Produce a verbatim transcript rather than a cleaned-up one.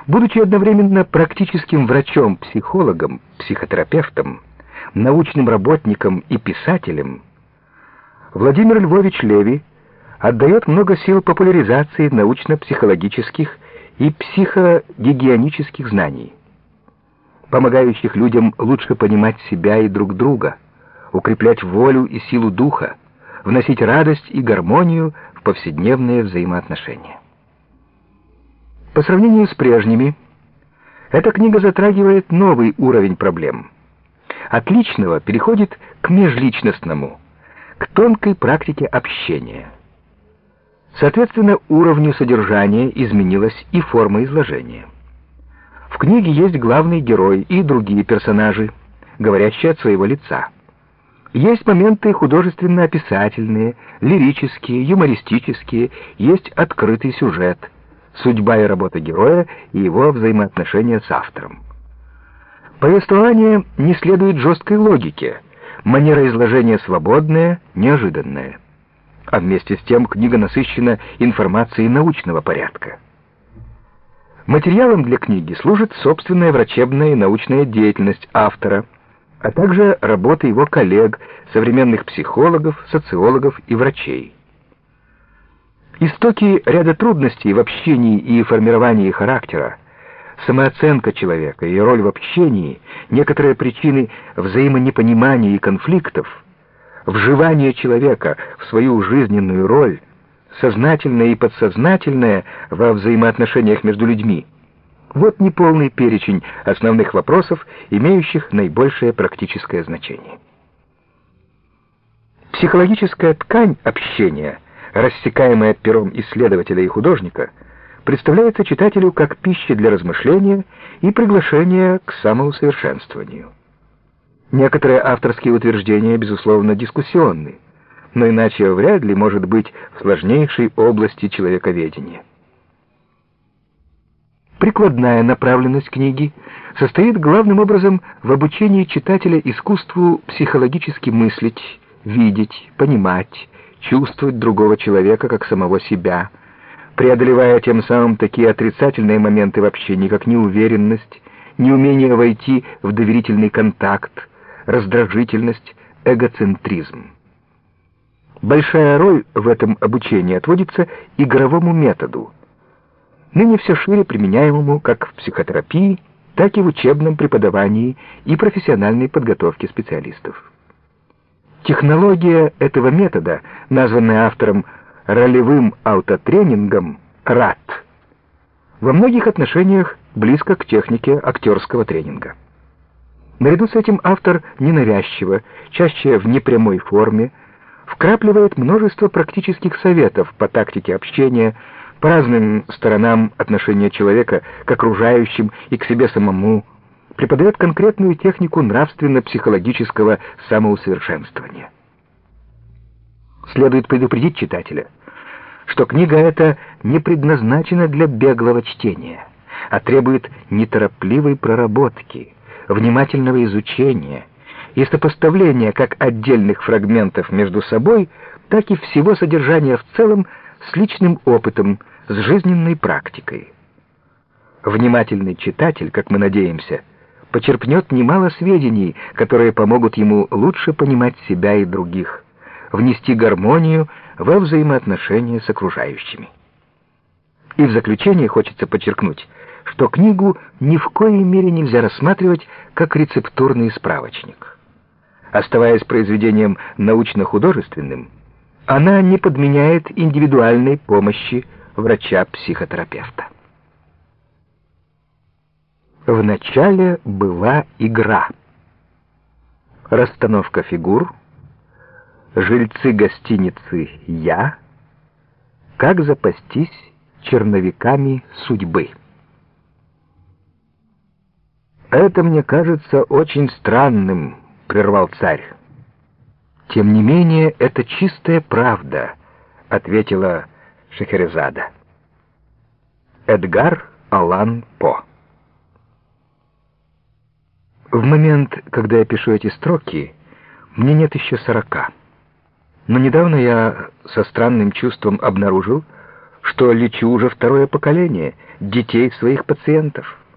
Будучи одновременно практическим врачом-психологом, психотерапевтом, научным работником и писателем, Владимир Львович Левий отдает много сил популяризации научно-психологических и психогигиенических знаний, помогающих людям лучше понимать себя и друг друга, укреплять волю и силу духа, вносить радость и гармонию в повседневные взаимоотношения. По сравнению с прежними, эта книга затрагивает новый уровень проблем. От личного переходит к межличностному, к тонкой практике общения. Соответственно, уровню содержания изменилась и форма изложения. В книге есть главный герой и другие персонажи, говорящие от своего лица. Есть моменты художественно-описательные, лирические, юмористические, есть открытый сюжет, судьба и работа героя и его взаимоотношения с автором. Повествование не следует жесткой логике, манера изложения свободная, неожиданная. А вместе с тем книга насыщена информацией научного порядка. Материалом для книги служит собственная врачебная и научная деятельность автора, а также работа его коллег, современных психологов, социологов и врачей. Истоки ряда трудностей в общении и формировании характера, самооценка человека и роль в общении, некоторые причины взаимонепонимания и конфликтов, вживание человека в свою жизненную роль, сознательное и подсознательное во взаимоотношениях между людьми — вот неполный перечень основных вопросов, имеющих наибольшее практическое значение. Психологическая ткань общения, рассекаемая пером исследователя и художника, представляется читателю как пища для размышления и приглашение к самоусовершенствованию. Некоторые авторские утверждения, безусловно, дискуссионны, но иначе вряд ли может быть в сложнейшей области человековедения. Прикладная направленность книги состоит главным образом в обучении читателя искусству психологически мыслить, видеть, понимать, чувствовать другого человека как самого себя, преодолевая тем самым такие отрицательные моменты в общении, как неуверенность, неумение войти в доверительный контакт, раздражительность, эгоцентризм. Большая роль в этом обучении отводится игровому методу, ныне все шире применяемому как в психотерапии, так и в учебном преподавании и профессиональной подготовке специалистов. Технология этого метода, названная автором ролевым аутотренингом РАТ, во многих отношениях близко к технике актерского тренинга. Наряду с этим автор ненавязчиво, чаще в непрямой форме, вкрапливает множество практических советов по тактике общения, по разным сторонам отношения человека к окружающим и к себе самому, преподает конкретную технику нравственно-психологического самоусовершенствования. Следует предупредить читателя, что книга эта не предназначена для беглого чтения, а требует неторопливой проработки, внимательного изучения и сопоставления как отдельных фрагментов между собой, так и всего содержания в целом с личным опытом, с жизненной практикой. Внимательный читатель, как мы надеемся, почерпнет немало сведений, которые помогут ему лучше понимать себя и других, внести гармонию во взаимоотношения с окружающими. И в заключение хочется подчеркнуть, что книгу ни в коей мере нельзя рассматривать как рецептурный справочник. Оставаясь произведением научно-художественным, она не подменяет индивидуальной помощи врача-психотерапевта. Вначале была игра. Расстановка фигур, жильцы гостиницы «Я», как запастись черновиками судьбы. «Это мне кажется очень странным», — прервал царь. «Тем не менее, это чистая правда», — ответила Шехерезада. Эдгар Аллан По. В момент, когда я пишу эти строки, мне нет еще сорока. Но недавно я со странным чувством обнаружил, что лечу уже второе поколение детей своих пациентов.